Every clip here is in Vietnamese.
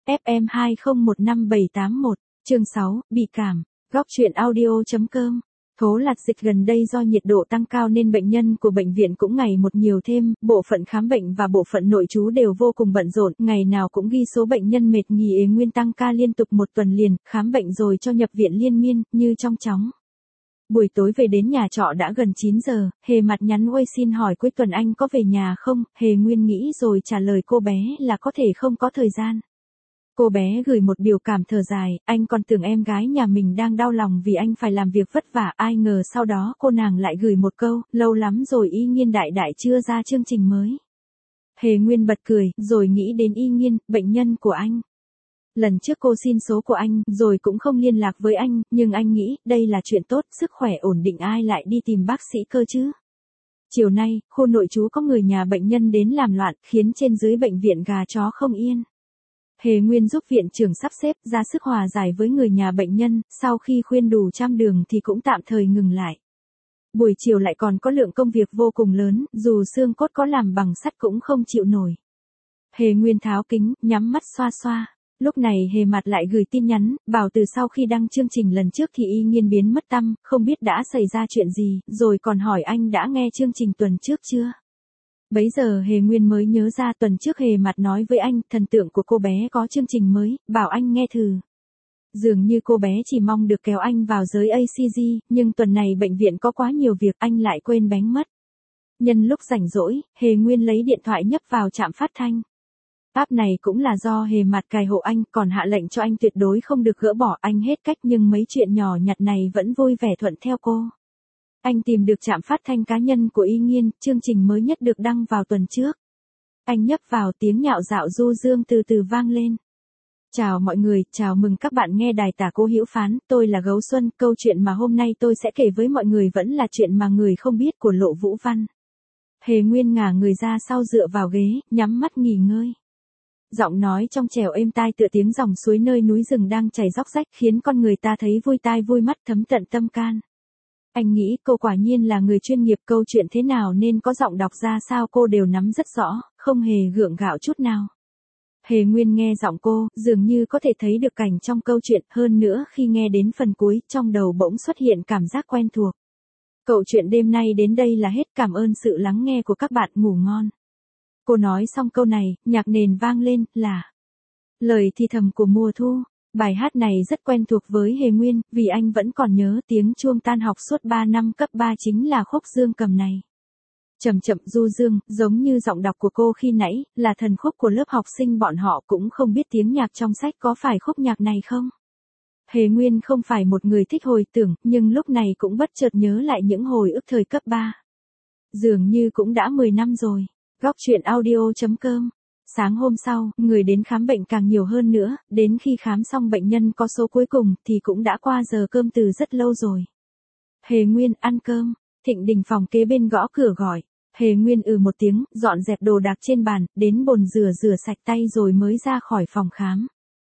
FM 2015-781, chương 6, bị cảm, góc chuyện audio.com. Thố lạt dịch gần đây do nhiệt độ tăng cao nên bệnh nhân của bệnh viện cũng ngày một nhiều thêm, bộ phận khám bệnh và bộ phận nội trú đều vô cùng bận rộn, ngày nào cũng ghi số bệnh nhân mệt nghỉ ế nguyên tăng ca liên tục một tuần liền, khám bệnh rồi cho nhập viện liên miên, như trong chóng. Buổi tối về đến nhà trọ đã gần 9 giờ, Hề mặt nhắn Uây xin hỏi cuối tuần anh có về nhà không, Hề Nguyên nghĩ rồi trả lời cô bé là có thể không có thời gian. Cô bé gửi một biểu cảm thở dài, anh còn tưởng em gái nhà mình đang đau lòng vì anh phải làm việc vất vả, ai ngờ sau đó cô nàng lại gửi một câu, lâu lắm rồi Y Nghiên đại đại chưa ra chương trình mới. Hề Nguyên bật cười, rồi nghĩ đến Y Nghiên, bệnh nhân của anh. Lần trước cô xin số của anh, rồi cũng không liên lạc với anh, nhưng anh nghĩ, đây là chuyện tốt, sức khỏe ổn định ai lại đi tìm bác sĩ cơ chứ. Chiều nay, khu nội trú có người nhà bệnh nhân đến làm loạn, khiến trên dưới bệnh viện gà chó không yên. Hề Nguyên giúp viện trưởng sắp xếp ra sức hòa giải với người nhà bệnh nhân, sau khi khuyên đủ trăm đường thì cũng tạm thời ngừng lại. Buổi chiều lại còn có lượng công việc vô cùng lớn, dù xương cốt có làm bằng sắt cũng không chịu nổi. Hề Nguyên tháo kính, nhắm mắt xoa xoa. Lúc này Hề mặt lại gửi tin nhắn, bảo từ sau khi đăng chương trình lần trước thì Y Nghiên biến mất tăm, không biết đã xảy ra chuyện gì, rồi còn hỏi anh đã nghe chương trình tuần trước chưa. Bấy giờ Hề Nguyên mới nhớ ra tuần trước Hề mặt nói với anh, thần tượng của cô bé có chương trình mới, bảo anh nghe thử. Dường như cô bé chỉ mong được kéo anh vào giới ACG, nhưng tuần này bệnh viện có quá nhiều việc, anh lại quên bén mất. Nhân lúc rảnh rỗi, Hề Nguyên lấy điện thoại nhấp vào trạm phát thanh. App này cũng là do Hề mặt cài hộ anh, còn hạ lệnh cho anh tuyệt đối không được gỡ bỏ, anh hết cách nhưng mấy chuyện nhỏ nhặt này vẫn vui vẻ thuận theo cô. Anh tìm được trạm phát thanh cá nhân của Y Nghiên, chương trình mới nhất được đăng vào tuần trước. Anh nhấp vào, tiếng nhạo dạo du dương từ từ vang lên. Chào mọi người, chào mừng các bạn nghe đài Tả Cô Hữu Phán, tôi là Gấu Xuân, câu chuyện mà hôm nay tôi sẽ kể với mọi người vẫn là chuyện mà người không biết của Lộ Vũ Văn. Hề Nguyên ngả người ra sau dựa vào ghế, nhắm mắt nghỉ ngơi. Giọng nói trong trẻo êm tai tựa tiếng dòng suối nơi núi rừng đang chảy róc rách khiến con người ta thấy vui tai vui mắt thấm tận tâm can. Anh nghĩ cô quả nhiên là người chuyên nghiệp, câu chuyện thế nào nên có giọng đọc ra sao cô đều nắm rất rõ, không hề gượng gạo chút nào. Hề Nguyên nghe giọng cô, dường như có thể thấy được cảnh trong câu chuyện, hơn nữa khi nghe đến phần cuối, trong đầu bỗng xuất hiện cảm giác quen thuộc. Câu chuyện đêm nay đến đây là hết, cảm ơn sự lắng nghe của các bạn, ngủ ngon. Cô nói xong câu này, nhạc nền vang lên, là lời thì thầm của mùa thu. Bài hát này rất quen thuộc với Hề Nguyên, vì anh vẫn còn nhớ tiếng chuông tan học suốt 3 năm cấp 3 chính là khúc Dương Cầm này. Chậm chậm du dương, giống như giọng đọc của cô khi nãy, là thần khúc của lớp học sinh bọn họ cũng không biết tiếng nhạc trong sách có phải khúc nhạc này không. Hề Nguyên không phải một người thích hồi tưởng, nhưng lúc này cũng bất chợt nhớ lại những hồi ức thời cấp 3. Dường như cũng đã 10 năm rồi. Góc chuyện audio.com. Sáng hôm sau, người đến khám bệnh càng nhiều hơn nữa, đến khi khám xong bệnh nhân có số cuối cùng thì cũng đã qua giờ cơm từ rất lâu rồi. Hề Nguyên, ăn cơm. Thịnh Đình phòng kế bên gõ cửa gọi. Hề Nguyên một tiếng, dọn dẹp đồ đạc trên bàn, đến bồn rửa sạch tay rồi mới ra khỏi phòng khám.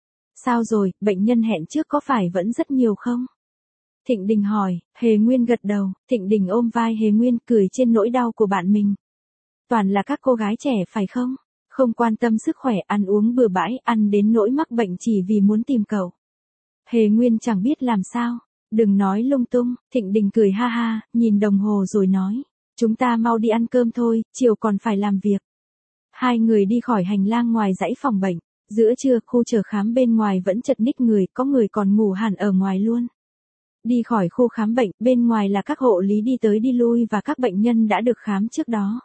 Sao rồi, bệnh nhân hẹn trước có phải vẫn rất nhiều không? Thịnh Đình hỏi, Hề Nguyên gật đầu, Thịnh Đình ôm vai Hề Nguyên cười trên nỗi đau của bạn mình. Toàn là các cô gái trẻ phải không? Không quan tâm sức khỏe, ăn uống bừa bãi, ăn đến nỗi mắc bệnh chỉ vì muốn tìm cậu. Hề Nguyên chẳng biết làm sao. Đừng nói lung tung, Thịnh Đình cười ha ha, nhìn đồng hồ rồi nói. Chúng ta mau đi ăn cơm thôi, chiều còn phải làm việc. Hai người đi khỏi hành lang ngoài dãy phòng bệnh. Giữa trưa, khu chờ khám bên ngoài vẫn chật ních người, có người còn ngủ hẳn ở ngoài luôn. Đi khỏi khu khám bệnh, bên ngoài là các hộ lý đi tới đi lui và các bệnh nhân đã được khám trước đó.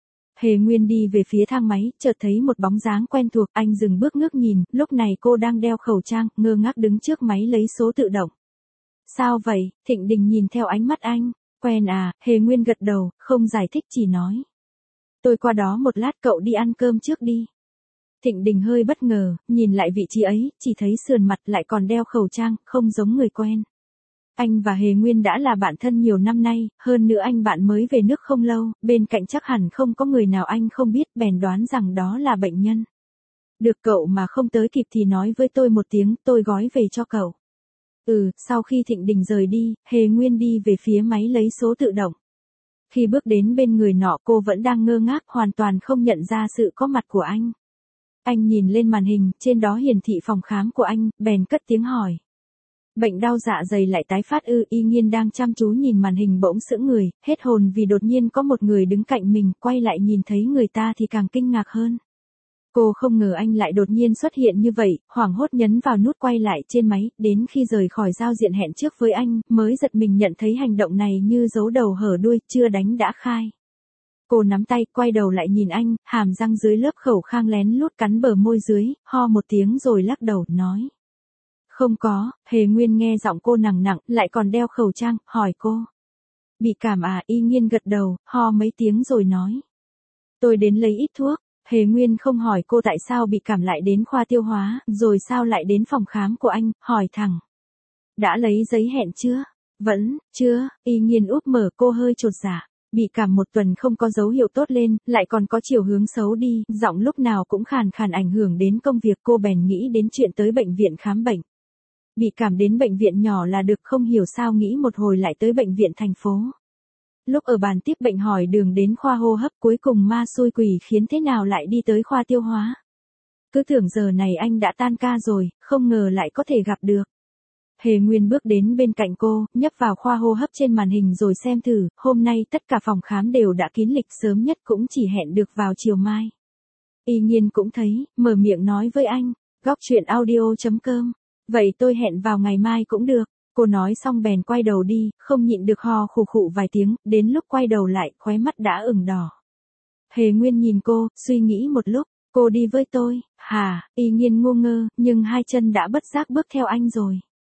Hề Nguyên đi về phía thang máy, chợt thấy một bóng dáng quen thuộc, anh dừng bước ngước nhìn, lúc này cô đang đeo khẩu trang, ngơ ngác đứng trước máy lấy số tự động. Sao vậy? Thịnh Đình nhìn theo ánh mắt anh. Quen à? Hề Nguyên gật đầu, không giải thích chỉ nói. Tôi qua đó một lát, cậu đi ăn cơm trước đi. Thịnh Đình hơi bất ngờ, nhìn lại vị trí ấy, chỉ thấy sườn mặt lại còn đeo khẩu trang, không giống người quen. Anh và Hề Nguyên đã là bạn thân nhiều năm nay, hơn nữa anh bạn mới về nước không lâu, bên cạnh chắc hẳn không có người nào anh không biết, bèn đoán rằng đó là bệnh nhân. Được, cậu mà không tới kịp thì nói với tôi một tiếng, tôi gói về cho cậu. Sau khi Thịnh Đình rời đi, Hề Nguyên đi về phía máy lấy số tự động. Khi bước đến bên người nọ cô vẫn đang ngơ ngác, hoàn toàn không nhận ra sự có mặt của anh. Anh nhìn lên màn hình, trên đó hiển thị phòng khám của anh, bèn cất tiếng hỏi. Bệnh đau dạ dày lại tái phát ư? Y Nghiên đang chăm chú nhìn màn hình bỗng sững người, hết hồn vì đột nhiên có một người đứng cạnh mình, quay lại nhìn thấy người ta thì càng kinh ngạc hơn. Cô không ngờ anh lại đột nhiên xuất hiện như vậy, hoảng hốt nhấn vào nút quay lại trên máy, đến khi rời khỏi giao diện hẹn trước với anh, mới giật mình nhận thấy hành động này như giấu đầu hở đuôi, chưa đánh đã khai. Cô nắm tay, quay đầu lại nhìn anh, hàm răng dưới lớp khẩu khang lén lút cắn bờ môi dưới, ho một tiếng rồi lắc đầu, nói. Không có. Hề Nguyên nghe giọng cô nặng nặng, lại còn đeo khẩu trang, hỏi cô. Bị cảm à? Y Nghiên gật đầu, ho mấy tiếng rồi nói. Tôi đến lấy ít thuốc. Hề Nguyên không hỏi cô tại sao bị cảm lại đến khoa tiêu hóa, rồi sao lại đến phòng khám của anh, hỏi thẳng. Đã lấy giấy hẹn chưa? Vẫn, chưa. Y Nghiên úp mở, cô hơi chột dạ. Bị cảm một tuần không có dấu hiệu tốt lên, lại còn có chiều hướng xấu đi, giọng lúc nào cũng khàn khàn ảnh hưởng đến công việc, cô bèn nghĩ đến chuyện tới bệnh viện khám bệnh. Bị cảm đến bệnh viện nhỏ là được, không hiểu sao nghĩ một hồi lại tới bệnh viện thành phố. Lúc ở bàn tiếp bệnh hỏi đường đến khoa hô hấp, cuối cùng ma xui quỷ khiến thế nào lại đi tới khoa tiêu hóa. Cứ tưởng giờ này anh đã tan ca rồi, không ngờ lại có thể gặp được. Hề Nguyên bước đến bên cạnh cô, nhấp vào khoa hô hấp trên màn hình rồi xem thử, hôm nay tất cả phòng khám đều đã kín lịch, sớm nhất cũng chỉ hẹn được vào chiều mai. Y Nghiên cũng thấy, mở miệng nói với anh, góc chuyện audio.com. Vậy tôi hẹn vào ngày mai cũng được. Cô nói xong bèn quay đầu đi, không nhịn được ho khụ khụ vài tiếng, đến lúc quay đầu lại, khóe mắt đã ửng đỏ. Hề Nguyên nhìn cô, suy nghĩ một lúc, cô đi với tôi, hả? Y Nghiên ngu ngơ, nhưng hai chân đã bất giác bước theo anh rồi.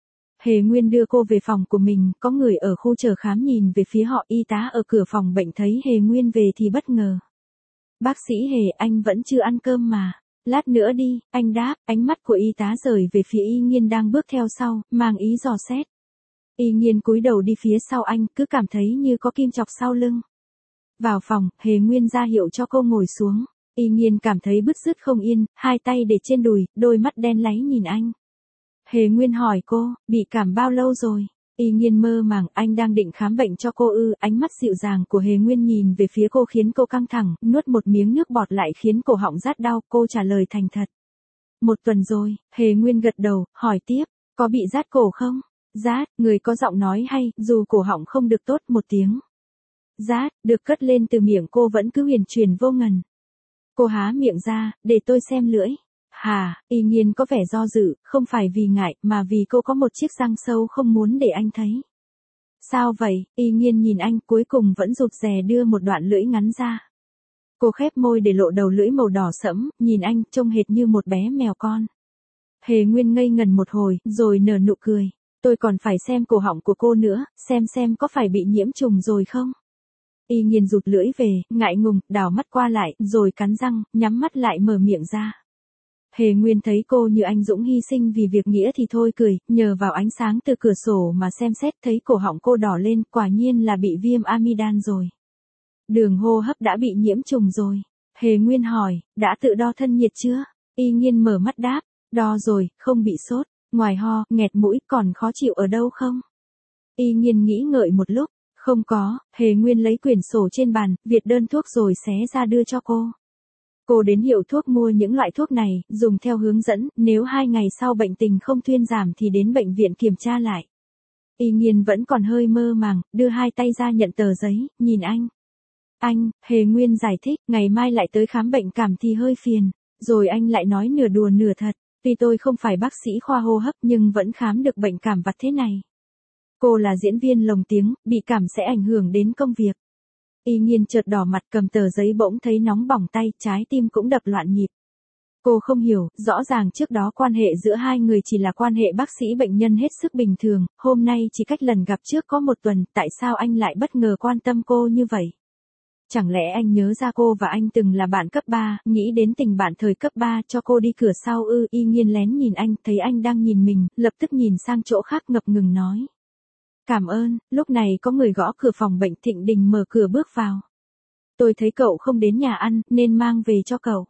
Hề Nguyên đưa cô về phòng của mình, có người ở khu chờ khám nhìn về phía họ, y tá ở cửa phòng bệnh thấy Hề Nguyên về thì bất ngờ. Bác sĩ Hề, anh vẫn chưa ăn cơm mà. Lát nữa đi, anh đáp, ánh mắt của y tá rời về phía Y Nghiên đang bước theo sau, mang ý dò xét. Y Nghiên cúi đầu đi phía sau anh, cứ cảm thấy như có kim chọc sau lưng. Vào phòng, Hề Nguyên ra hiệu cho cô ngồi xuống. Y Nghiên cảm thấy bứt rứt không yên, hai tay để trên đùi, đôi mắt đen láy nhìn anh. Hề Nguyên hỏi cô, bị cảm bao lâu rồi? Y Nghiên mơ màng, anh đang định khám bệnh cho cô ư? Ánh mắt dịu dàng của Hề Nguyên nhìn về phía cô khiến cô căng thẳng, nuốt một miếng nước bọt lại khiến cổ họng rát đau, cô trả lời thành thật. 1 tuần rồi. Hề Nguyên gật đầu, hỏi tiếp, có bị rát cổ không? Rát, người có giọng nói hay, dù cổ họng không được tốt, một tiếng. Rát, được cất lên từ miệng cô vẫn cứ huyền truyền vô ngần. Cô há miệng ra, để tôi xem lưỡi. Hà, Y Nghiên có vẻ do dự, không phải vì ngại, mà vì cô có một chiếc răng sâu không muốn để anh thấy. Sao vậy? Y Nghiên nhìn anh, cuối cùng vẫn rụt rè đưa một đoạn lưỡi ngắn ra. Cô khép môi để lộ đầu lưỡi màu đỏ sẫm, nhìn anh, trông hệt như một bé mèo con. Hề Nguyên ngây ngần một hồi, rồi nở nụ cười. Tôi còn phải xem cổ họng của cô nữa, xem có phải bị nhiễm trùng rồi không? Y Nghiên rụt lưỡi về, ngại ngùng, đảo mắt qua lại, rồi cắn răng, nhắm mắt lại mở miệng ra. Hề Nguyên thấy cô như anh dũng hy sinh vì việc nghĩa thì thôi cười, nhờ vào ánh sáng từ cửa sổ mà xem xét thấy cổ họng cô đỏ lên, quả nhiên là bị viêm amidan rồi. Đường hô hấp đã bị nhiễm trùng rồi. Hề Nguyên hỏi, đã tự đo thân nhiệt chưa? Y Nghiên mở mắt đáp, đo rồi, không bị sốt, ngoài ho, nghẹt mũi, còn khó chịu ở đâu không? Y Nghiên nghĩ ngợi một lúc, không có. Hề Nguyên lấy quyển sổ trên bàn, viết đơn thuốc rồi xé ra đưa cho cô. Cô đến hiệu thuốc mua những loại thuốc này, dùng theo hướng dẫn, nếu 2 ngày sau bệnh tình không thuyên giảm thì đến bệnh viện kiểm tra lại. Y Nghiên vẫn còn hơi mơ màng, đưa hai tay ra nhận tờ giấy, nhìn anh. Anh, Hề Nguyên giải thích, ngày mai lại tới khám bệnh cảm thì hơi phiền. Rồi anh lại nói nửa đùa nửa thật, tuy tôi không phải bác sĩ khoa hô hấp nhưng vẫn khám được bệnh cảm vặt thế này. Cô là diễn viên lồng tiếng, bị cảm sẽ ảnh hưởng đến công việc. Y Nghiên chợt đỏ mặt, cầm tờ giấy bỗng thấy nóng bỏng tay, trái tim cũng đập loạn nhịp. Cô không hiểu, rõ ràng trước đó quan hệ giữa hai người chỉ là quan hệ bác sĩ bệnh nhân hết sức bình thường, hôm nay chỉ cách lần gặp trước có 1 tuần, tại sao anh lại bất ngờ quan tâm cô như vậy? Chẳng lẽ anh nhớ ra cô và anh từng là bạn cấp 3, nghĩ đến tình bạn thời cấp 3 cho cô đi cửa sau ư? Y Nghiên lén nhìn anh, thấy anh đang nhìn mình, lập tức nhìn sang chỗ khác ngập ngừng nói. Cảm ơn. Lúc này có người gõ cửa phòng bệnh, Thịnh Đình mở cửa bước vào. Tôi thấy cậu không đến nhà ăn, nên mang về cho cậu.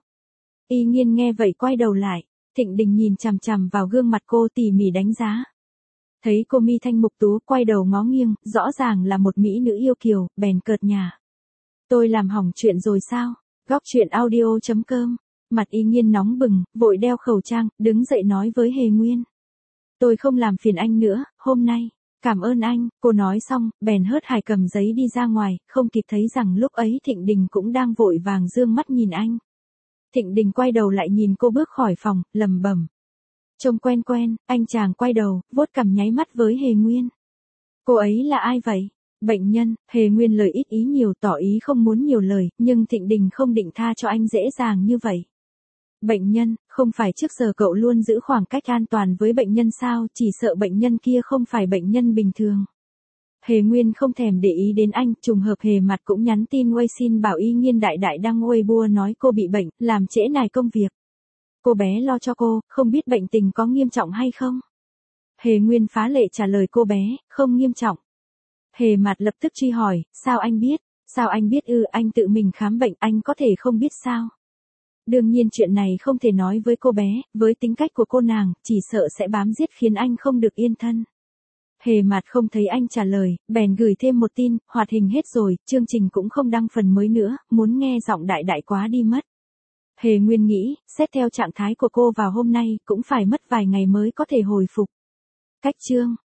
Y Nghiên nghe vậy quay đầu lại. Thịnh Đình nhìn chằm chằm vào gương mặt cô tỉ mỉ đánh giá. Thấy cô mi thanh mục tú, quay đầu ngó nghiêng, rõ ràng là một mỹ nữ yêu kiều, bèn cợt nhả. Tôi làm hỏng chuyện rồi sao? Góc chuyện audio.com Mặt Y Nghiên nóng bừng, vội đeo khẩu trang, đứng dậy nói với Hề Nguyên. Tôi không làm phiền anh nữa, hôm nay. Cảm ơn anh, cô nói xong, bèn hớt hải cầm giấy đi ra ngoài, không kịp thấy rằng lúc ấy Thịnh Đình cũng đang vội vàng dương mắt nhìn anh. Thịnh Đình quay đầu lại nhìn cô bước khỏi phòng, lẩm bẩm. Trông quen quen, anh chàng quay đầu, vuốt cằm nháy mắt với Hề Nguyên. Cô ấy là ai vậy? Bệnh nhân. Hề Nguyên lời ít ý nhiều tỏ ý không muốn nhiều lời, nhưng Thịnh Đình không định tha cho anh dễ dàng như vậy. Bệnh nhân, không phải trước giờ cậu luôn giữ khoảng cách an toàn với bệnh nhân sao, chỉ sợ bệnh nhân kia không phải bệnh nhân bình thường. Hề Nguyên không thèm để ý đến anh, trùng hợp Hề Mặt cũng nhắn tin xin bảo Y Nghiên đại đại đăng Weibo nói cô bị bệnh, làm trễ nải công việc. Cô bé lo cho cô, không biết bệnh tình có nghiêm trọng hay không? Hề Nguyên phá lệ trả lời cô bé, không nghiêm trọng. Hề Mặt lập tức truy hỏi, sao anh biết? Sao anh biết anh tự mình khám bệnh, anh có thể không biết sao? Đương nhiên chuyện này không thể nói với cô bé, với tính cách của cô nàng, chỉ sợ sẽ bám giết khiến anh không được yên thân. Hề Mặt không thấy anh trả lời, bèn gửi thêm một tin, hoạt hình hết rồi, chương trình cũng không đăng phần mới nữa, muốn nghe giọng đại đại quá đi mất. Hề Nguyên nghĩ, xét theo trạng thái của cô vào hôm nay, cũng phải mất vài ngày mới có thể hồi phục. Cách chương